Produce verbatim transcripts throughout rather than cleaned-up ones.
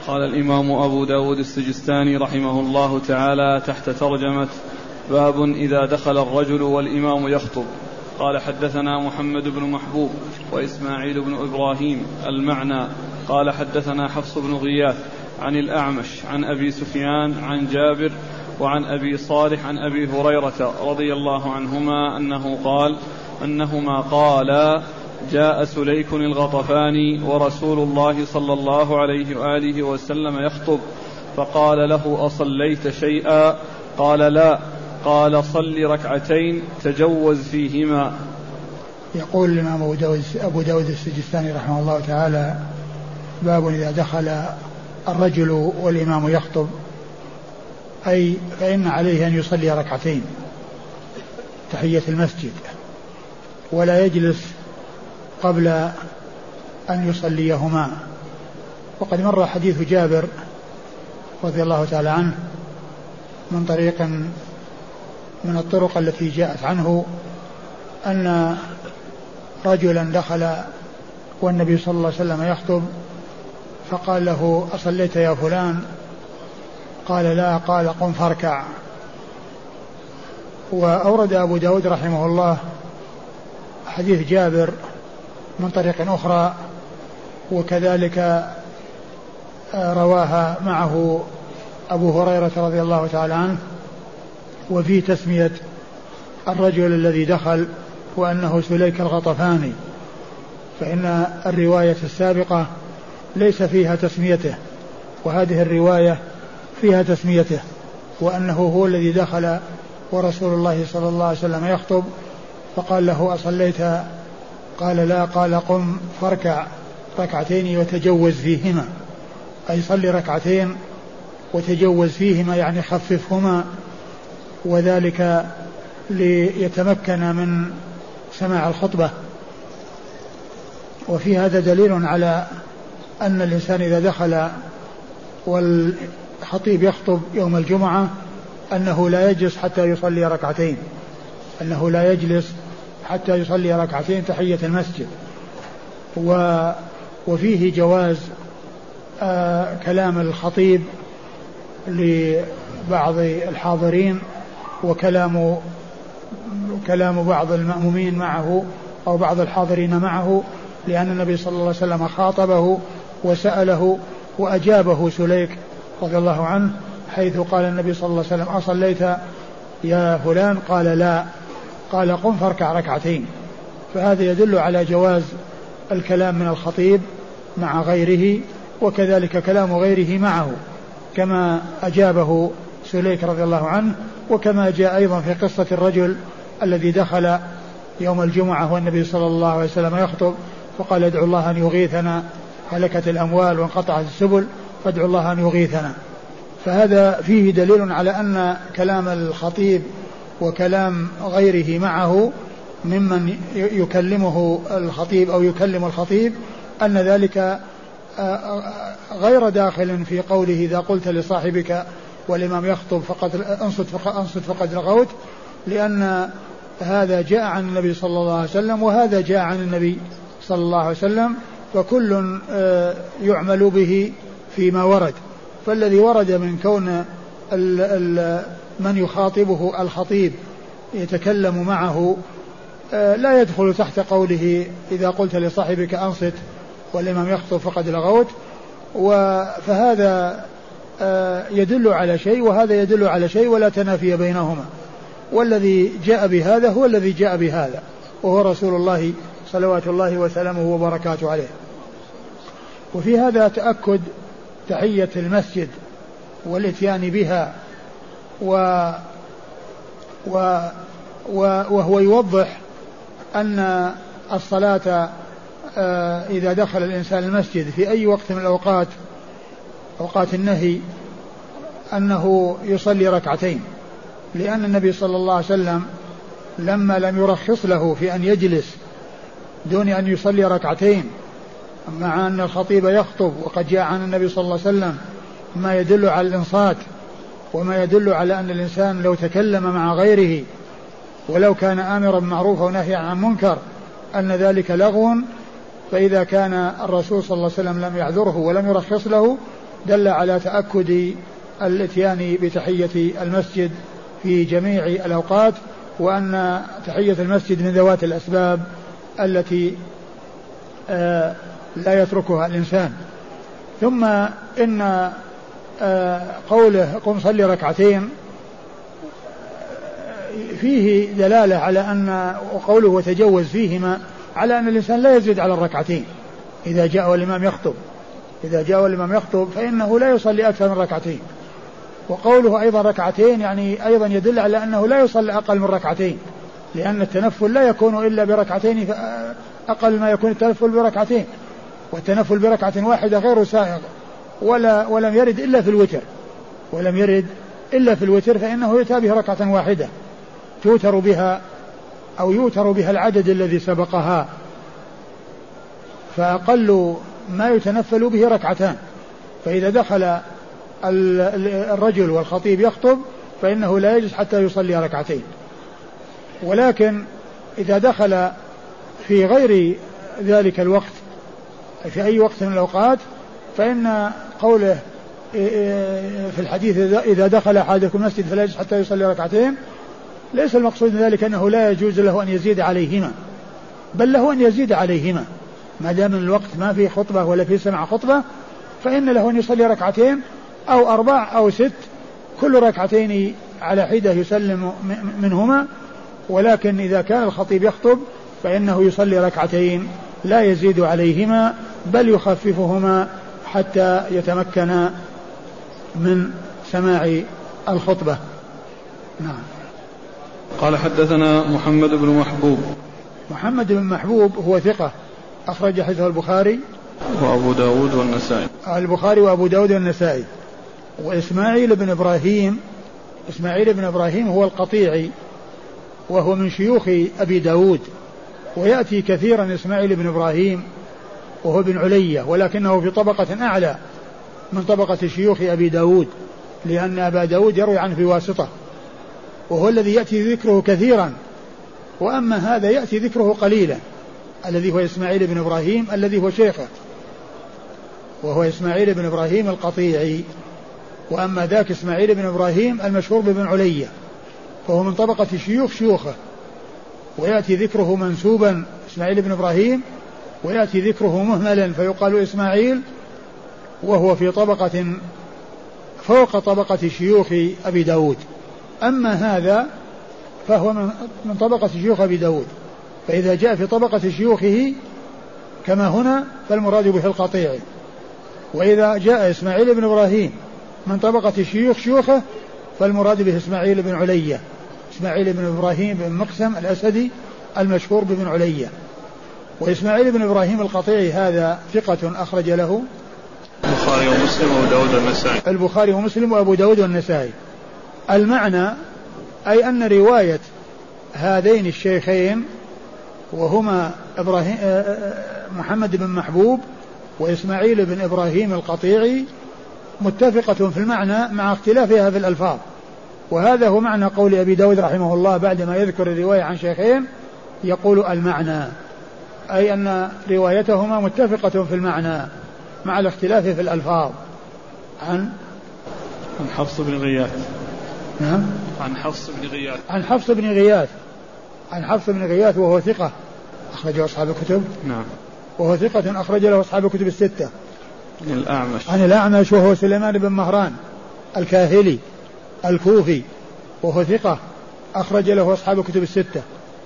قال الإمام أبو داود السجستاني رحمه الله تعالى تحت ترجمة باب إذا دخل الرجل والإمام يخطب. قال حدثنا محمد بن محبوب وإسماعيل بن إبراهيم المعنى قال حدثنا حفص بن غياث عن الأعمش عن أبي سفيان عن جابر وعن أبي صالح عن أبي هريرة رضي الله عنهما أنه قال أنهما قالا جاء سليك الغطفاني ورسول الله صلى الله عليه وآله وسلم يخطب فقال له أصليت شيئا؟ قال لا. قال صل ركعتين تجوز فيهما. يقول الإمام أبو داود, أبو داود السجستاني رحمه الله تعالى باب إذا دخل الرجل والإمام يخطب أي فإن عليه أن يصلي ركعتين تحية المسجد ولا يجلس قبل أن يصليهما. وقد مر حديث جابر رضي الله تعالى عنه من طريق من الطرق التي جاءت عنه أن رجلا دخل والنبي صلى الله عليه وسلم يخطب فقال له أصليت يا فلان؟ قال لا. قال قم فاركع. وأورد أبو داود رحمه الله حديث جابر من طريق أخرى وكذلك رواها معه أبو هريرة رضي الله تعالى عنه وفي تسمية الرجل الذي دخل وأنه سليك الغطفاني، فإن الرواية السابقة ليس فيها تسميته وهذه الرواية فيها تسميته وأنه هو الذي دخل ورسول الله صلى الله عليه وسلم يخطب فقال له أصليت؟ قال لا. قال قم فاركع ركعتين وتجوز فيهما أي صلي ركعتين وتجوز فيهما يعني خففهما وذلك ليتمكن من سماع الخطبة. وفي هذا دليل على أن الإنسان إذا دخل والخطيب يخطب يوم الجمعة أنه لا يجلس حتى يصلي ركعتين أنه لا يجلس حتى يصلي ركعتين تحية المسجد. و وفيه جواز آه كلام الخطيب لبعض الحاضرين وكلام كلام بعض المأمومين معه أو بعض الحاضرين معه، لأن النبي صلى الله عليه وسلم خاطبه وسأله وأجابه سليك رضي الله عنه حيث قال النبي صلى الله عليه وسلم أصليت يا فلان؟ قال لا. قال قم فاركع ركعتين. فهذا يدل على جواز الكلام من الخطيب مع غيره وكذلك كلام غيره معه كما أجابه سليك رضي الله عنه، وكما جاء أيضا في قصة الرجل الذي دخل يوم الجمعة والنبي صلى الله عليه وسلم يخطب فقال ادعوا الله أن يغيثنا هلكت الأموال وانقطعت السبل فادعوا الله أن يغيثنا. فهذا فيه دليل على أن كلام الخطيب وكلام غيره معه ممن يكلمه الخطيب أو يكلم الخطيب أن ذلك غير داخل في قوله إذا قلت لصاحبك والإمام يخطب فقد أنصت فقد, فقد لغوت، لأن هذا جاء عن النبي صلى الله عليه وسلم وهذا جاء عن النبي صلى الله عليه وسلم فكل يعمل به فيما ورد. فالذي ورد من كون ال ال من يخاطبه الخطيب يتكلم معه لا يدخل تحت قوله إذا قلت لصاحبك أنصت والإمام يخطب فقد لغوت، فهذا يدل على شيء وهذا يدل على شيء ولا تنافي بينهما، والذي جاء بهذا هو الذي جاء بهذا وهو رسول الله صلوات الله وسلامه وبركاته عليه. وفي هذا تأكد تحية المسجد والاتيان بها و و وهو يوضح أن الصلاة إذا دخل الإنسان المسجد في أي وقت من الأوقات أوقات النهي أنه يصلي ركعتين، لأن النبي صلى الله عليه وسلم لما لم يرخص له في أن يجلس دون أن يصلي ركعتين مع أن الخطيب يخطب وقد جاء عن النبي صلى الله عليه وسلم ما يدل على الإنصات وما يدل على أن الإنسان لو تكلم مع غيره ولو كان آمرا بالمعروف ونهيا عن منكر أن ذلك لغو، فإذا كان الرسول صلى الله عليه وسلم لم يعذره ولم يرخص له دل على تأكد الاتيان بتحية المسجد في جميع الأوقات، وأن تحية المسجد من ذوات الأسباب التي آه لا يتركها الإنسان. ثم إن آه قوله قم صلي ركعتين فيه دلالة على أن، وقوله وتجوز فيهما، على أن الإنسان لا يزيد على الركعتين إذا جاء الإمام يخطب إذا جاء الإمام يخطب فإنه لا يصلي أكثر من ركعتين. وقوله أيضا ركعتين يعني أيضا يدل على أنه لا يصلي أقل من ركعتين، لأن التنفل لا يكون إلا بركعتين، أقل ما يكون التنفل بركعتين، والتنفل بركعة واحدة غير سائغ، ولا ولم يرد إلا في الوتر ولم يرد إلا في الوتر فإنه يؤتى به ركعة واحدة توتر بها أو يوتر بها العدد الذي سبقها، فأقل ما يتنفل به ركعتان. فإذا دخل الرجل والخطيب يخطب فإنه لا يجلس حتى يصلي ركعتين. ولكن إذا دخل في غير ذلك الوقت في أي وقت من الأوقات فإن قوله في الحديث إذا دخل أحدكم المسجد فلا يجلس حتى يصلي ركعتين ليس المقصود من ذلك أنه لا يجوز له أن يزيد عليهما، بل له أن يزيد عليهما ما دام الوقت ما في خطبة ولا في سمع خطبة، فإن له أن يصلي ركعتين أو أربع أو ست، كل ركعتين على حدة يسلم منهما. ولكن إذا كان الخطيب يخطب فإنه يصلي ركعتين لا يزيد عليهما بل يخففهما حتى يتمكن من سماع الخطبة. نعم. قال حدثنا محمد بن محبوب. محمد بن محبوب هو ثقة أخرج حديثه البخاري وأبو داود والنسائي. البخاري وأبو داود والنسائي. وإسماعيل بن إبراهيم إسماعيل بن إبراهيم هو القطيعي وهو من شيوخ أبي داود، ويأتي كثيرا إسماعيل بن إبراهيم وهو ابن علية، ولكنه في طبقة أعلى من طبقة شيوخ أبي داود، لأن أبا داود يروي عنه بواسطة، وهو الذي يأتي ذكره كثيرا. وأما هذا يأتي ذكره قليلا، الذي هو إسماعيل بن إبراهيم الذي هو شيخه، وهو إسماعيل بن إبراهيم القطيعي. وأما ذاك إسماعيل بن إبراهيم المشهور بابن علية فهو من طبقة شيوخ شيوخه، ويأتي ذكره منسوبا إسماعيل بن إبراهيم، ويأتي ذكره مهملا فيقال إسماعيل، وهو في طبقة فوق طبقة شيوخ أبي داود. أما هذا فهو من طبقة شيوخ أبي داود، فإذا جاء في طبقة شيوخه كما هنا فالمراد به القطيعي. وإذا جاء إسماعيل بن إبراهيم من طبقة شيوخ شيوخه فالمراد به إسماعيل بن علية، إسماعيل بن إبراهيم بن مقسم الأسدي المشهور بابن علية. وإسماعيل بن إبراهيم القطيعي هذا ثقة أخرج له البخاري ومسلم وأبو داود والنسائي. البخاري ومسلم وأبو داود والنسائي. المعنى أي أن رواية هذين الشيخين وهما إبراهيم محمد بن محبوب وإسماعيل بن إبراهيم القطيعي متفقة في المعنى مع اختلافها في الألفاظ. وهذا هو معنى قول أبي داود رحمه الله بعدما يذكر الرواية عن شيخين يقول المعنى، أي أن روايتهما متفقة في المعنى مع الاختلاف في الألفاظ. عن عن حفص بن غياث. نعم. عن حفص بن غياث. عن حفص بن غياث. عن حفص بن غياث وهو ثقة أخرجه أصحاب الكتب. نعم. وهو ثقة أخرج له أصحاب الكتب الستة. عن الأعمش. عن الأعمش وهو سليمان بن مهران الكاهلي الكوفي وهو ثقة أخرج له أصحاب الكتب الستة.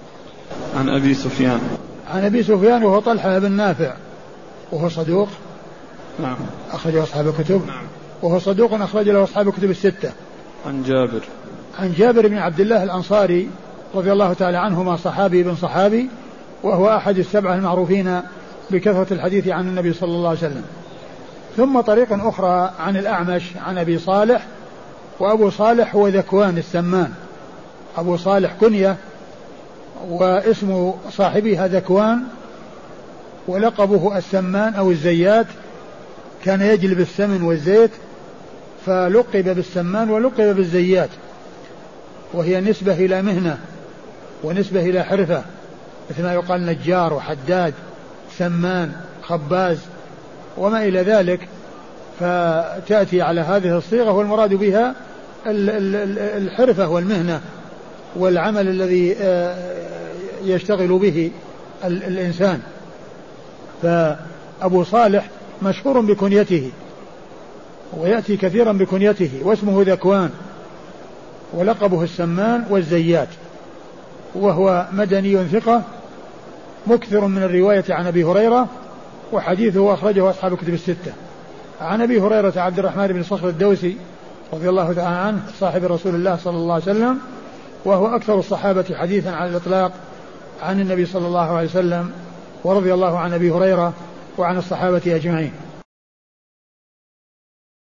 عن أبي سفيان. عن أبي سفيان وهو طلحة بن نافع وهو صدوق. نعم. أخرجه أصحاب الكتب. نعم. وهو صدوق أخرج له أصحاب الكتب الستة. عن جابر. عن جابر بن عبد الله الأنصاري رضي الله تعالى عنهما صحابي بن صحابي، وهو أحد السبعة المعروفين بكثرة الحديث عن النبي صلى الله عليه وسلم. ثم طريق أخرى عن الأعمش عن أبي صالح، وأبو صالح هو ذكوان السمان، أبو صالح كنية واسم صاحبه ذكوان، ولقبه السمان أو الزيات، كان يجلب السمن والزيت فلقب بالسمان ولقب بالزيات، وهي نسبة إلى مهنة ونسبة إلى حرفة، مثل ما يقال نجار وحداد سمان خباز وما إلى ذلك. فتأتي على هذه الصيغة، والمراد بها الحرفة والمهنة والعمل الذي يشتغل به الإنسان. فأبو صالح مشهور بكنيته ويأتي كثيرا بكنيته، واسمه ذكوان ولقبه السمان والزيات، وهو مدني ثقة مكثر من الرواية عن أبي هريرة، وحديثه أخرجه أصحاب الكتب الستة. عن أبي هريرة عبد الرحمن بن صخر الدوسي رضي الله تعالى عنه صاحب رسول الله صلى الله عليه وسلم، وهو أكثر الصحابة حديثا على الإطلاق عن النبي صلى الله عليه وسلم، ورضي الله عن أبي هريرة وعن الصحابة أجمعين.